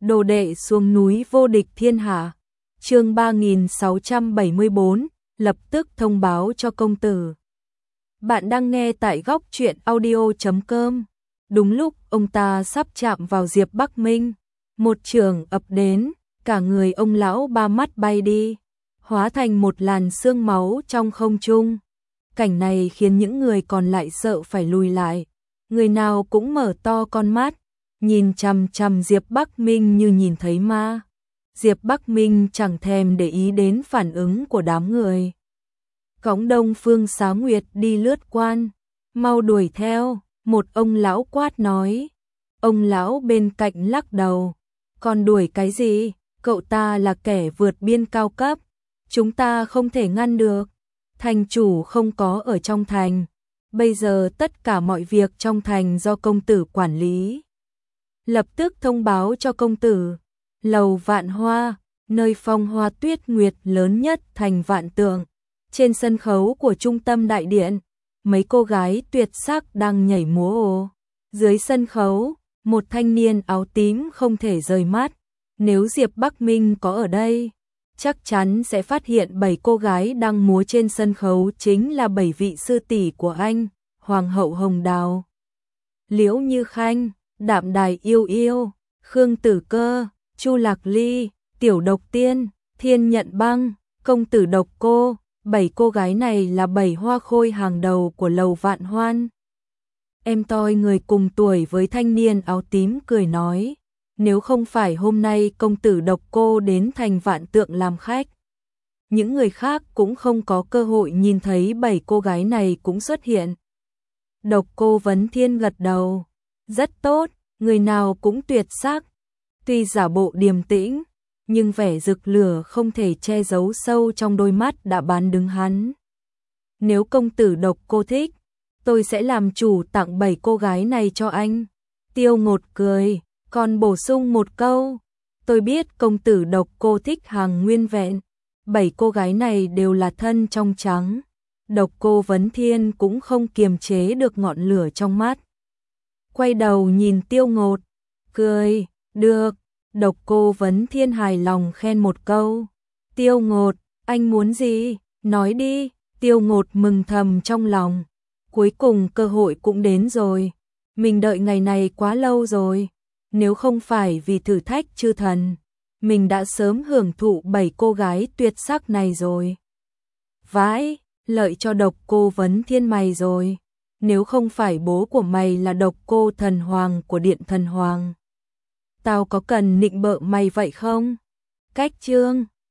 Đồ đệ xuống núi vô địch thiên hạ. Chương 3674, lập tức thông báo cho công tử. Bạn đang nghe tại góc truyện audio.com. Đúng lúc ông ta sắp chạm vào Diệp Bắc Minh, một chưởng ập đến, cả người ông lão ba mắt bay đi, hóa thành một làn sương máu trong không trung. Cảnh này khiến những người còn lại sợ phải lùi lại, người nào cũng mở to con mắt, nhìn chằm chằm Diệp Bắc Minh như nhìn thấy ma. Diệp Bắc Minh chẳng thèm để ý đến phản ứng của đám người. Cõng Đông Phương Xá Nguyệt đi lướt quan, mau đuổi theo, một ông lão quát nói. Ông lão bên cạnh lắc đầu, còn đuổi cái gì, cậu ta là kẻ vượt biên cao cấp, chúng ta không thể ngăn được, thành chủ không có ở trong thành, bây giờ tất cả mọi việc trong thành do công tử quản lý. Lập tức thông báo cho công tử, lầu Vạn Hoa, nơi phong hoa tuyết nguyệt lớn nhất thành Vạn Tượng, trên sân khấu của trung tâm đại điện, mấy cô gái tuyệt sắc đang nhảy múa ồ. Dưới sân khấu, một thanh niên áo tím không thể rời mắt, nếu Diệp Bắc Minh có ở đây, chắc chắn sẽ phát hiện 7 cô gái đang múa trên sân khấu chính là 7 vị sư tỷ của anh, Hoàng hậu Hồng Đào, Liễu Như Khanh, Đạm Đài Yêu Yêu, Khương Tử Cơ, Chu Lạc Ly, Tiểu Độc Tiên, Thiên Nhận Băng, Công tử Độc Cô. 7 cô gái này là 7 hoa khôi hàng đầu của lầu Vạn Hoan. Em tôi người cùng tuổi với thanh niên áo tím cười nói, nếu không phải hôm nay công tử Độc Cô đến thành Vạn Tượng làm khách, những người khác cũng không có cơ hội nhìn thấy 7 cô gái này cũng xuất hiện. Độc Cô Vấn Thiên gật đầu, rất tốt, người nào cũng tuyệt sắc, tuy giả bộ điềm tĩnh, nhưng vẻ rực lửa không thể che giấu sâu trong đôi mắt đã bán đứng hắn. Nếu công tử Độc Cô thích, tôi sẽ làm chủ tặng 7 cô gái này cho anh. Tiêu Ngột cười, còn bổ sung một câu, tôi biết công tử Độc Cô thích hàng nguyên vẹn, 7 cô gái này đều là thân trong trắng. Độc Cô Vấn Thiên cũng không kiềm chế được ngọn lửa trong mắt. Quay đầu nhìn Tiêu Ngột, cười, được. Độc Cô Vấn Thiên hài lòng khen một câu. Tiêu Ngột, anh muốn gì? Nói đi. Tiêu Ngột mừng thầm trong lòng. Cuối cùng cơ hội cũng đến rồi. Mình đợi ngày này quá lâu rồi. Nếu không phải vì thử thách chư thần, mình đã sớm hưởng thụ 7 cô gái tuyệt sắc này rồi. Vãi, lợi cho Độc Cô Vấn Thiên mày rồi. Nếu không phải bố của mày là Độc Cô Thần Hoàng của Điện Thần Hoàng, tao có cần nịnh bợ mày vậy không? Cách chương